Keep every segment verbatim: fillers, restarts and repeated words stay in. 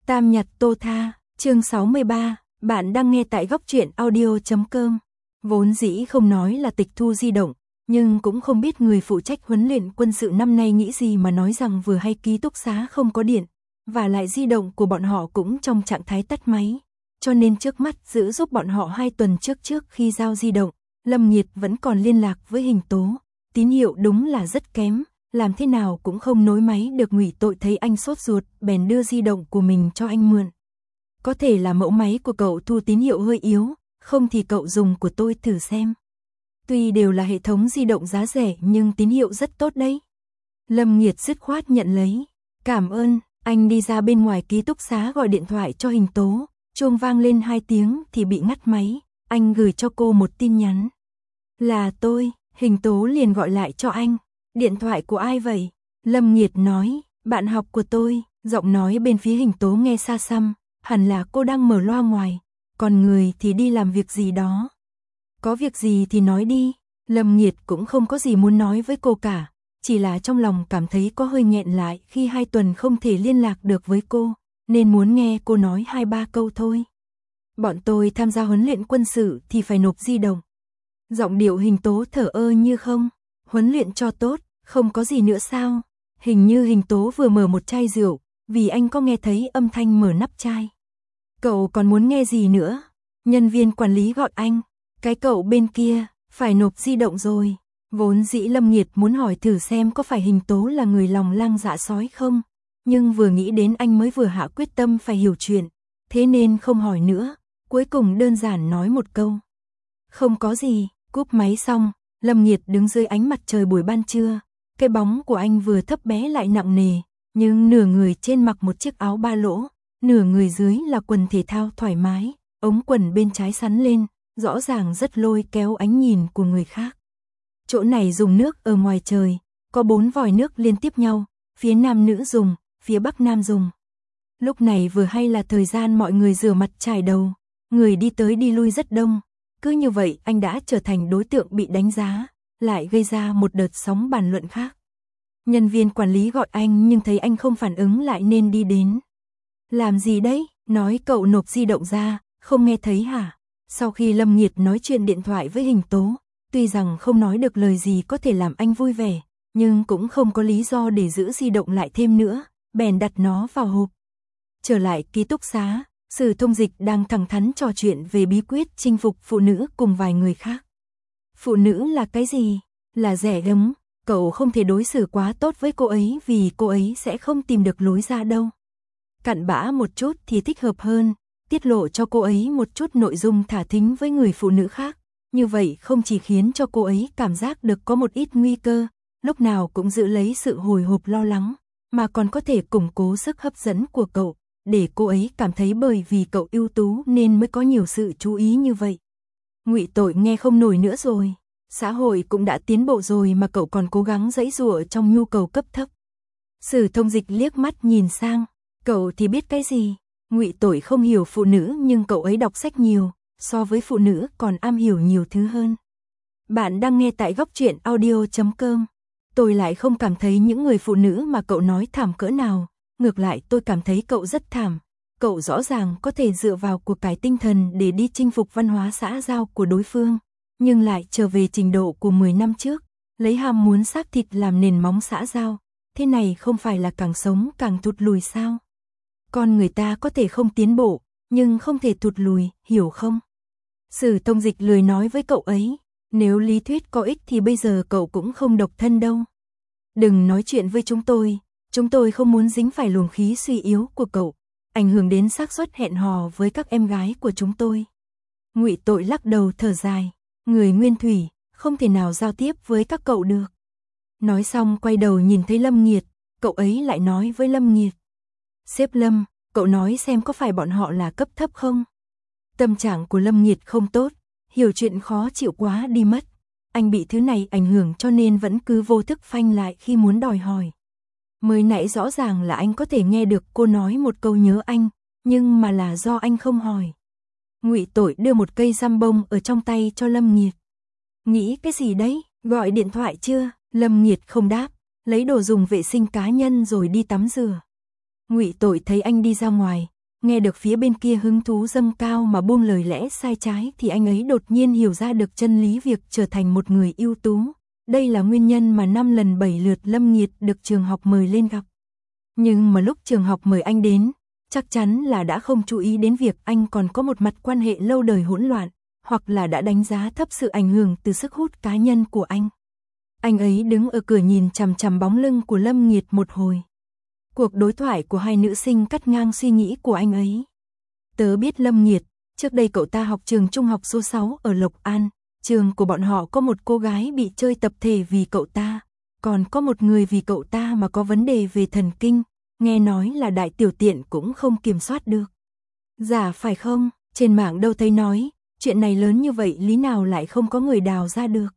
Tam Nhật Tô Tha, chương sáu mươi ba, bạn đang nghe tại góc truyện audio chấm com. Vốn dĩ không nói là tịch thu di động, nhưng cũng không biết người phụ trách huấn luyện quân sự năm nay nghĩ gì mà nói rằng vừa hay ký túc xá không có điện, và lại di động của bọn họ cũng trong trạng thái tắt máy. Cho nên trước mắt giữ giúp bọn họ hai tuần trước trước khi giao di động, Lâm Nghiệt vẫn còn liên lạc với Hình Tố. Tín hiệu đúng là rất kém, làm thế nào cũng không nối máy được. Ngụy Tội thấy anh sốt ruột, bèn đưa di động của mình cho anh mượn. Có thể là mẫu máy của cậu thu tín hiệu hơi yếu, không thì cậu dùng của tôi thử xem. Tuy đều là hệ thống di động giá rẻ nhưng tín hiệu rất tốt đấy. Lâm Nghiệt dứt khoát nhận lấy. Cảm ơn, anh đi ra bên ngoài ký túc xá gọi điện thoại cho Hình Tố. Chuông vang lên hai tiếng thì bị ngắt máy, anh gửi cho cô một tin nhắn. Là tôi, Hình Tố liền gọi lại cho anh. Điện thoại của ai vậy? Lâm Nghiệt nói, bạn học của tôi. Giọng nói bên phía Hình Tố nghe xa xăm, hẳn là cô đang mở loa ngoài, còn người thì đi làm việc gì đó. Có việc gì thì nói đi. Lâm Nghiệt cũng không có gì muốn nói với cô cả, chỉ là trong lòng cảm thấy có hơi nghẹn lại khi hai tuần không thể liên lạc được với cô, nên muốn nghe cô nói hai ba câu thôi. Bọn tôi tham gia huấn luyện quân sự thì phải nộp di động. Giọng điệu Hình Tố thở ơ như không. Huấn luyện cho tốt, không có gì nữa sao? Hình như Hình Tố vừa mở một chai rượu, vì anh có nghe thấy âm thanh mở nắp chai. Cậu còn muốn nghe gì nữa? Nhân viên quản lý gọi anh. Cái cậu bên kia, phải nộp di động rồi. Vốn dĩ Lâm Nghiệt muốn hỏi thử xem có phải Hình Tố là người lòng lang dạ sói không, nhưng vừa nghĩ đến anh mới vừa hạ quyết tâm phải hiểu chuyện, thế nên không hỏi nữa, cuối cùng đơn giản nói một câu. Không có gì. Cúp máy xong, Lâm Nghiệt đứng dưới ánh mặt trời buổi ban trưa, cái bóng của anh vừa thấp bé lại nặng nề, nhưng nửa người trên mặc một chiếc áo ba lỗ, nửa người dưới là quần thể thao thoải mái, ống quần bên trái sắn lên, rõ ràng rất lôi kéo ánh nhìn của người khác. Chỗ này dùng nước ở ngoài trời, có bốn vòi nước liên tiếp nhau, phía nam nữ dùng, phía bắc nam dùng. Lúc này vừa hay là thời gian mọi người rửa mặt chải đầu, người đi tới đi lui rất đông. Cứ như vậy anh đã trở thành đối tượng bị đánh giá, lại gây ra một đợt sóng bàn luận khác. Nhân viên quản lý gọi anh nhưng thấy anh không phản ứng lại nên đi đến. Làm gì đấy? Nói cậu nộp di động ra, không nghe thấy hả? Sau khi Lâm Nghiệt nói chuyện điện thoại với Hình Tố, tuy rằng không nói được lời gì có thể làm anh vui vẻ, nhưng cũng không có lý do để giữ di động lại thêm nữa, bèn đặt nó vào hộp. Trở lại ký túc xá, Sử Thông Dịch đang thẳng thắn trò chuyện về bí quyết chinh phục phụ nữ cùng vài người khác. Phụ nữ là cái gì? Là rẻ gấm, cậu không thể đối xử quá tốt với cô ấy vì cô ấy sẽ không tìm được lối ra đâu. Cặn bã một chút thì thích hợp hơn, tiết lộ cho cô ấy một chút nội dung thả thính với người phụ nữ khác. Như vậy không chỉ khiến cho cô ấy cảm giác được có một ít nguy cơ, lúc nào cũng giữ lấy sự hồi hộp lo lắng, mà còn có thể củng cố sức hấp dẫn của cậu, để cô ấy cảm thấy bởi vì cậu ưu tú nên mới có nhiều sự chú ý như vậy. Ngụy Tội nghe không nổi nữa rồi, xã hội cũng đã tiến bộ rồi mà cậu còn cố gắng giãy giụa trong nhu cầu cấp thấp. Sử Thông Dịch liếc mắt nhìn sang, cậu thì biết cái gì? Ngụy Tội không hiểu phụ nữ nhưng cậu ấy đọc sách nhiều, so với phụ nữ còn am hiểu nhiều thứ hơn. Bạn đang nghe tại góc truyện audio chấm com. Tôi lại không cảm thấy những người phụ nữ mà cậu nói thảm cỡ nào. Ngược lại tôi cảm thấy cậu rất thảm, cậu rõ ràng có thể dựa vào cuộc cải tinh thần để đi chinh phục văn hóa xã giao của đối phương, nhưng lại trở về trình độ của mười năm trước, lấy ham muốn xác thịt làm nền móng xã giao, thế này không phải là càng sống càng thụt lùi sao? Con người ta có thể không tiến bộ, nhưng không thể thụt lùi, hiểu không? Sử Thông Dịch lười nói với cậu ấy, nếu lý thuyết có ích thì bây giờ cậu cũng không độc thân đâu. Đừng nói chuyện với chúng tôi. Chúng tôi không muốn dính phải luồng khí suy yếu của cậu, ảnh hưởng đến xác suất hẹn hò với các em gái của chúng tôi. Ngụy Tội lắc đầu thở dài, người nguyên thủy, không thể nào giao tiếp với các cậu được. Nói xong quay đầu nhìn thấy Lâm Nghiệt, cậu ấy lại nói với Lâm Nghiệt. Sếp Lâm, cậu nói xem có phải bọn họ là cấp thấp không? Tâm trạng của Lâm Nghiệt không tốt, hiểu chuyện khó chịu quá đi mất. Anh bị thứ này ảnh hưởng cho nên vẫn cứ vô thức phanh lại khi muốn đòi hỏi. Mới nãy rõ ràng là anh có thể nghe được cô nói một câu nhớ anh, nhưng mà là do anh không hỏi. Ngụy Tội đưa một cây răm bông ở trong tay cho Lâm Nghiệt. Nghĩ cái gì đấy, gọi điện thoại chưa? Lâm Nghiệt không đáp, lấy đồ dùng vệ sinh cá nhân rồi đi tắm rửa. Ngụy Tội thấy anh đi ra ngoài, nghe được phía bên kia hứng thú dâng cao mà buông lời lẽ sai trái thì anh ấy đột nhiên hiểu ra được chân lý việc trở thành một người ưu tú. Đây là nguyên nhân mà năm lần bảy lượt Lâm Nhiệt được trường học mời lên gặp. Nhưng mà lúc trường học mời anh đến, chắc chắn là đã không chú ý đến việc anh còn có một mặt quan hệ lâu đời hỗn loạn, hoặc là đã đánh giá thấp sự ảnh hưởng từ sức hút cá nhân của anh. Anh ấy đứng ở cửa nhìn chằm chằm bóng lưng của Lâm Nhiệt một hồi. Cuộc đối thoại của hai nữ sinh cắt ngang suy nghĩ của anh ấy. Tớ biết Lâm Nhiệt, trước đây cậu ta học trường trung học số sáu ở Lộc An, trường của bọn họ có một cô gái bị chơi tập thể vì cậu ta, còn có một người vì cậu ta mà có vấn đề về thần kinh, nghe nói là đại tiểu tiện cũng không kiểm soát được. Giả phải không? Trên mạng đâu thấy nói, chuyện này lớn như vậy lý nào lại không có người đào ra được.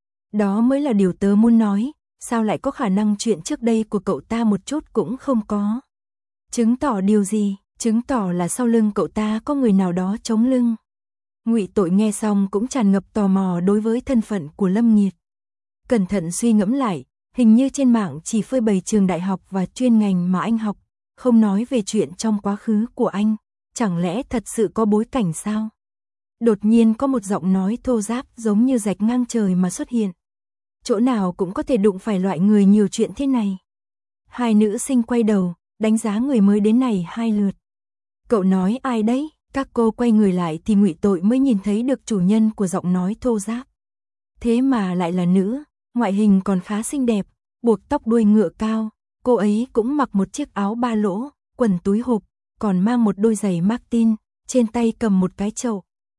Đó mới là điều tớ muốn nói, sao lại có khả năng chuyện trước đây của cậu ta một chút cũng không có. Chứng tỏ điều gì? Chứng tỏ là sau lưng cậu ta có người nào đó chống lưng. Ngụy Tội nghe xong cũng tràn ngập tò mò đối với thân phận của Lâm Nhiệt. Cẩn thận suy ngẫm lại, hình như trên mạng chỉ phơi bày trường đại học và chuyên ngành mà anh học, không nói về chuyện trong quá khứ của anh, chẳng lẽ thật sự có bối cảnh sao? Đột nhiên có một giọng nói thô ráp giống như rạch ngang trời mà xuất hiện. Chỗ nào cũng có thể đụng phải loại người nhiều chuyện thế này. Hai nữ sinh quay đầu, đánh giá người mới đến này hai lượt. Cậu nói ai đấy? Các cô quay người lại thì Ngụy Tội mới nhìn thấy được chủ nhân của giọng nói thô ráp. Thế mà lại là nữ, ngoại hình còn khá xinh đẹp, buộc tóc đuôi ngựa cao, cô ấy cũng mặc một chiếc áo ba lỗ, quần túi hộp, còn mang một đôi giày Martin, trên tay cầm một cái chậu.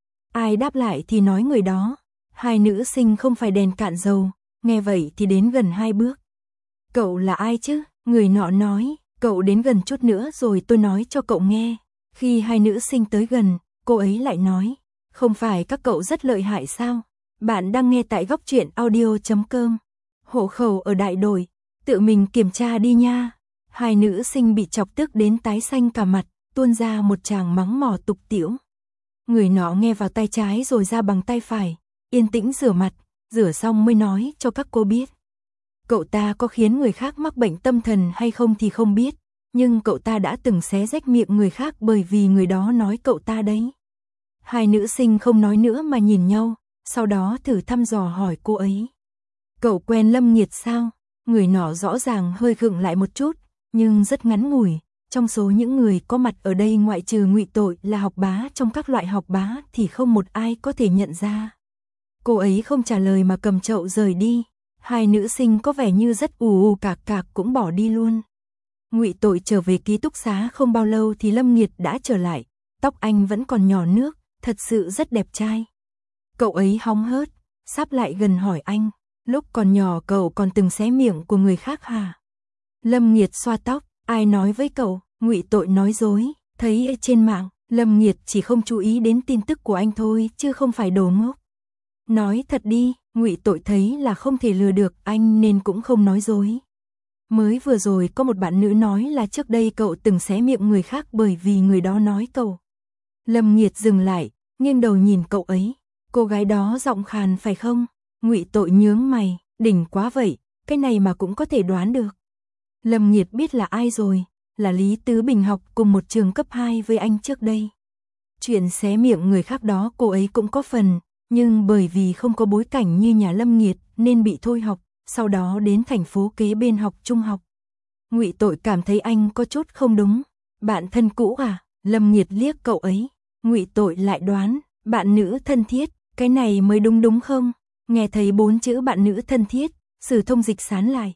Ai đáp lại thì nói người đó. Hai nữ sinh không phải đèn cạn dầu, nghe vậy thì đến gần hai bước. Cậu là ai chứ? Người nọ nói, cậu đến gần chút nữa rồi tôi nói cho cậu nghe. Khi hai nữ sinh tới gần, cô ấy lại nói, không phải các cậu rất lợi hại sao? Bạn đang nghe tại góc truyện audio chấm com. Hộ khẩu ở Đại Đội, tự mình kiểm tra đi nha. Hai nữ sinh bị chọc tức đến tái xanh cả mặt, tuôn ra một tràng mắng mỏ tục tĩu. Người nọ nghe vào tay trái rồi ra bằng tay phải, yên tĩnh rửa mặt, rửa xong mới nói cho các cô biết. Cậu ta có khiến người khác mắc bệnh tâm thần hay không thì không biết, nhưng cậu ta đã từng xé rách miệng người khác bởi vì người đó nói cậu ta đấy. Hai nữ sinh không nói nữa mà nhìn nhau, sau đó thử thăm dò hỏi cô ấy. Cậu quen Lâm Nhiệt sao? Người nọ rõ ràng hơi khựng lại một chút, nhưng rất ngắn ngủi. Trong số những người có mặt ở đây ngoại trừ Ngụy Tội là học bá trong các loại học bá thì không một ai có thể nhận ra. Cô ấy không trả lời mà cầm chậu rời đi. Hai nữ sinh có vẻ như rất ù ù cạc cạc cũng bỏ đi luôn. Ngụy Tội trở về ký túc xá không bao lâu thì Lâm Nhiệt đã trở lại. Tóc anh vẫn còn nhỏ nước, thật sự rất đẹp trai. Cậu ấy hóng hớt, sắp lại gần hỏi anh, lúc còn nhỏ cậu còn từng xé miệng của người khác hả? Lâm Nhiệt xoa tóc, ai nói với cậu? Ngụy Tội nói dối, thấy ở trên mạng, Lâm Nhiệt chỉ không chú ý đến tin tức của anh thôi chứ không phải đồ ngốc. Nói thật đi, Ngụy Tội thấy là không thể lừa được anh nên cũng không nói dối. Mới vừa rồi có một bạn nữ nói là trước đây cậu từng xé miệng người khác bởi vì người đó nói cậu. Lâm Nhiệt dừng lại, nghiêng đầu nhìn cậu ấy. Cô gái đó giọng khàn phải không? Ngụy Tội nhướng mày, đỉnh quá vậy, cái này mà cũng có thể đoán được. Lâm Nhiệt biết là ai rồi, là Lý Tứ Bình học cùng một trường cấp hai với anh trước đây. Chuyện xé miệng người khác đó cô ấy cũng có phần, nhưng bởi vì không có bối cảnh như nhà Lâm Nhiệt nên bị thôi học, sau đó đến thành phố kế bên học trung học. Ngụy Tội cảm thấy anh có chút không đúng. Bạn thân cũ à? Lâm Nhiệt liếc cậu ấy. Ngụy Tội lại đoán, bạn nữ thân thiết, cái này mới đúng đúng không? Nghe thấy bốn chữ bạn nữ thân thiết, Sử Thông Dịch sán lại.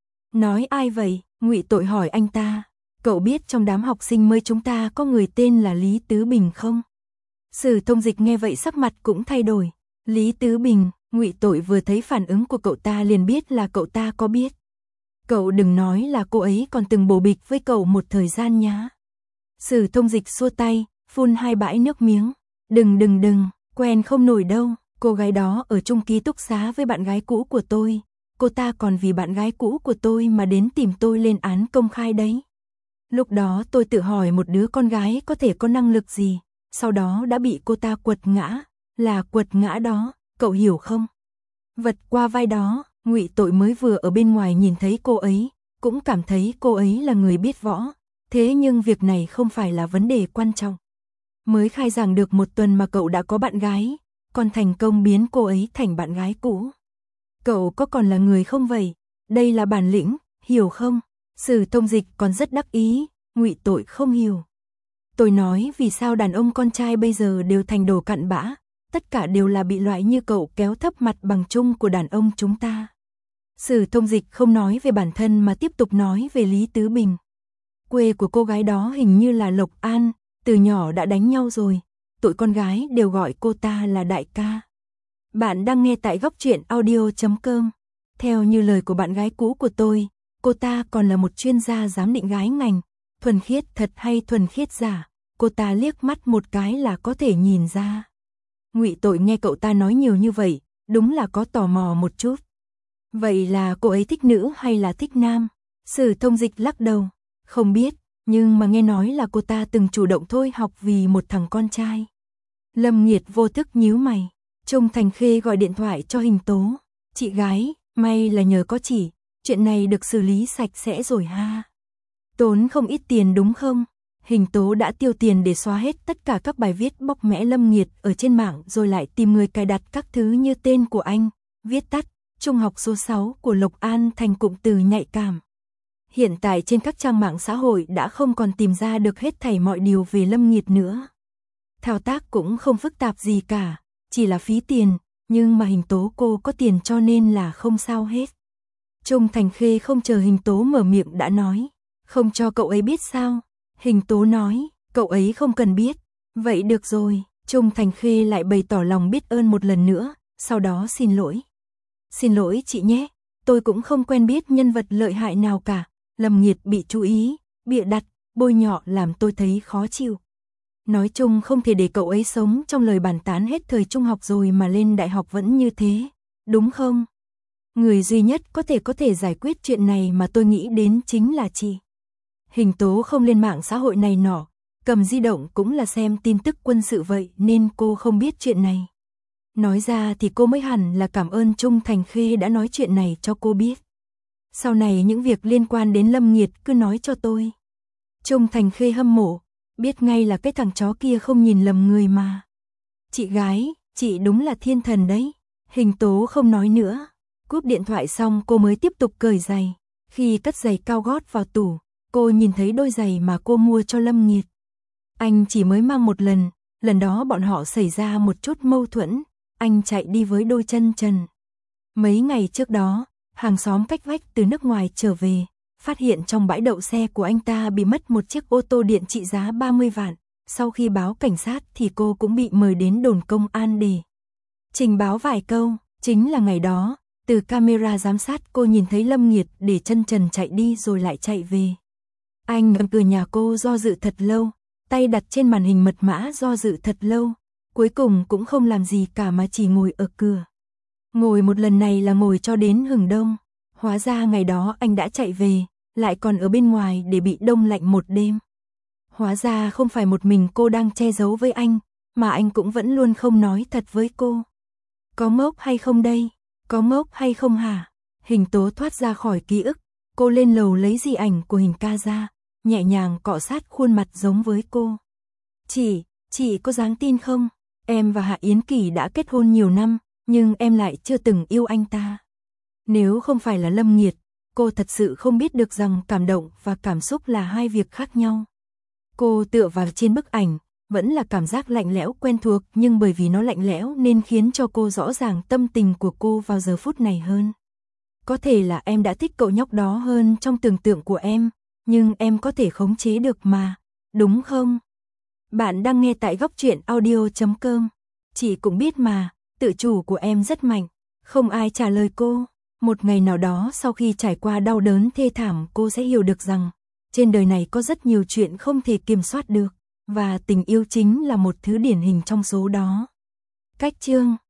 Nói ai vậy? Ngụy Tội hỏi anh ta. Cậu biết trong đám học sinh mới chúng ta có người tên là Lý Tứ Bình không? Sử Thông Dịch nghe vậy sắc mặt cũng thay đổi. Lý Tứ Bình, Ngụy Tội vừa thấy phản ứng của cậu ta liền biết là cậu ta có biết. Cậu đừng nói là cô ấy còn từng bồ bịch với cậu một thời gian nhá. Sử Thông Dịch xua tay, phun hai bãi nước miếng. Đừng đừng đừng, quen không nổi đâu, cô gái đó ở chung ký túc xá với bạn gái cũ của tôi. Cô ta còn vì bạn gái cũ của tôi mà đến tìm tôi lên án công khai đấy. Lúc đó tôi tự hỏi một đứa con gái có thể có năng lực gì, sau đó đã bị cô ta quật ngã, là quật ngã đó, cậu hiểu không? Vật qua vai đó, Ngụy Tội mới vừa ở bên ngoài nhìn thấy cô ấy, cũng cảm thấy cô ấy là người biết võ, Thế nhưng việc này không phải là vấn đề quan trọng. Mới khai giảng được một tuần mà cậu đã có bạn gái, còn thành công biến cô ấy thành bạn gái cũ. Cậu có còn là người không vậy? Đây là bản lĩnh, hiểu không? Sử Thông Dịch còn rất đắc ý, Ngụy Tội không hiểu. Tôi nói vì sao đàn ông con trai bây giờ đều thành đồ cặn bã, tất cả đều là bị loại như cậu kéo thấp mặt bằng chung của đàn ông chúng ta. Sử Thông Dịch không nói về bản thân mà tiếp tục nói về Lý Tứ Bình. Quê của cô gái đó hình như là Lộc An, từ nhỏ đã đánh nhau rồi, tụi con gái đều gọi cô ta là đại ca. Bạn đang nghe tại góc truyện audio chấm com. Theo như lời của bạn gái cũ của tôi, cô ta còn là một chuyên gia giám định gái ngành, thuần khiết thật hay thuần khiết giả, cô ta liếc mắt một cái là có thể nhìn ra. Ngụy Tội nghe cậu ta nói nhiều như vậy, đúng là có tò mò một chút. Vậy là cô ấy thích nữ hay là thích nam? Sử Thông Dịch lắc đầu, không biết, nhưng mà nghe nói là cô ta từng chủ động thôi học vì một thằng con trai. Lâm Nghiệt vô thức nhíu mày. Trung Thành Khê gọi điện thoại cho Hình Tố. Chị gái, may là nhờ có chị, chuyện này được xử lý sạch sẽ rồi ha. Tốn không ít tiền đúng không? Hình Tố đã tiêu tiền để xóa hết tất cả các bài viết bóc mẽ Lâm Nghiệt ở trên mạng rồi lại tìm người cài đặt các thứ như tên của anh, viết tắt, trung học số sáu của Lộc An thành cụm từ nhạy cảm. Hiện tại trên các trang mạng xã hội đã không còn tìm ra được hết thảy mọi điều về Lâm Nghiệt nữa. Thao tác cũng không phức tạp gì cả, chỉ là phí tiền, nhưng mà Hình Tố cô có tiền cho nên là không sao hết. Trung Thành Khê không chờ Hình Tố mở miệng đã nói, không cho cậu ấy biết sao? Hình Tố nói, cậu ấy không cần biết. Vậy được rồi, Trung Thành Khê lại bày tỏ lòng biết ơn một lần nữa, sau đó xin lỗi. Xin lỗi chị nhé, tôi cũng không quen biết nhân vật lợi hại nào cả. Lâm Nghiệt bị chú ý, bịa đặt, bôi nhọ làm tôi thấy khó chịu. Nói chung không thể để cậu ấy sống trong lời bàn tán hết thời trung học rồi mà lên đại học vẫn như thế, đúng không? Người duy nhất có thể có thể giải quyết chuyện này mà tôi nghĩ đến chính là chị. Hình Tố không lên mạng xã hội này nọ, cầm di động cũng là xem tin tức quân sự vậy nên cô không biết chuyện này. Nói ra thì cô mới hẳn là cảm ơn Trung Thành Khê đã nói chuyện này cho cô biết. Sau này những việc liên quan đến Lâm Nghiệt cứ nói cho tôi. Trung Thành Khê hâm mộ, biết ngay là cái thằng chó kia không nhìn lầm người mà. Chị gái, chị đúng là thiên thần đấy. Hình Tố không nói nữa. Cúp điện thoại xong cô mới tiếp tục cởi giày. Khi cất giày cao gót vào tủ, cô nhìn thấy đôi giày mà cô mua cho Lâm Nghiệt. Anh chỉ mới mang một lần, lần đó bọn họ xảy ra một chút mâu thuẫn, anh chạy đi với đôi chân trần. Mấy ngày trước đó, hàng xóm cách vách từ nước ngoài trở về, phát hiện trong bãi đậu xe của anh ta bị mất một chiếc ô tô điện trị giá ba mươi vạn. Sau khi báo cảnh sát thì cô cũng bị mời đến đồn công an để trình báo vài câu. Chính là ngày đó, từ camera giám sát cô nhìn thấy Lâm Nghiệt để chân trần chạy đi rồi lại chạy về. Anh ở cửa nhà cô do dự thật lâu, tay đặt trên màn hình mật mã do dự thật lâu, cuối cùng cũng không làm gì cả mà chỉ ngồi ở cửa. Ngồi một lần này là ngồi cho đến hừng đông. Hóa ra ngày đó anh đã chạy về, lại còn ở bên ngoài để bị đông lạnh một đêm. Hóa ra không phải một mình cô đang che giấu với anh, mà anh cũng vẫn luôn không nói thật với cô. Có ngốc hay không đây? Có ngốc hay không hả? Hình Tố thoát ra khỏi ký ức, cô lên lầu lấy di ảnh của Hình ca ra, nhẹ nhàng cọ sát khuôn mặt giống với cô. Chị, chị có dám tin không? Em và Hạ Yến Kỳ đã kết hôn nhiều năm, nhưng em lại chưa từng yêu anh ta. Nếu không phải là Lâm Nghiệt, cô thật sự không biết được rằng cảm động và cảm xúc là hai việc khác nhau. Cô tựa vào trên bức ảnh, vẫn là cảm giác lạnh lẽo quen thuộc nhưng bởi vì nó lạnh lẽo nên khiến cho cô rõ ràng tâm tình của cô vào giờ phút này hơn. Có thể là em đã thích cậu nhóc đó hơn trong tưởng tượng của em, nhưng em có thể khống chế được mà, đúng không? Bạn đang nghe tại góc truyện audio chấm com. Chị cũng biết mà, tự chủ của em rất mạnh, không ai trả lời cô. Một ngày nào đó sau khi trải qua đau đớn thê thảm cô sẽ hiểu được rằng, trên đời này có rất nhiều chuyện không thể kiểm soát được, và tình yêu chính là một thứ điển hình trong số đó. Cách chương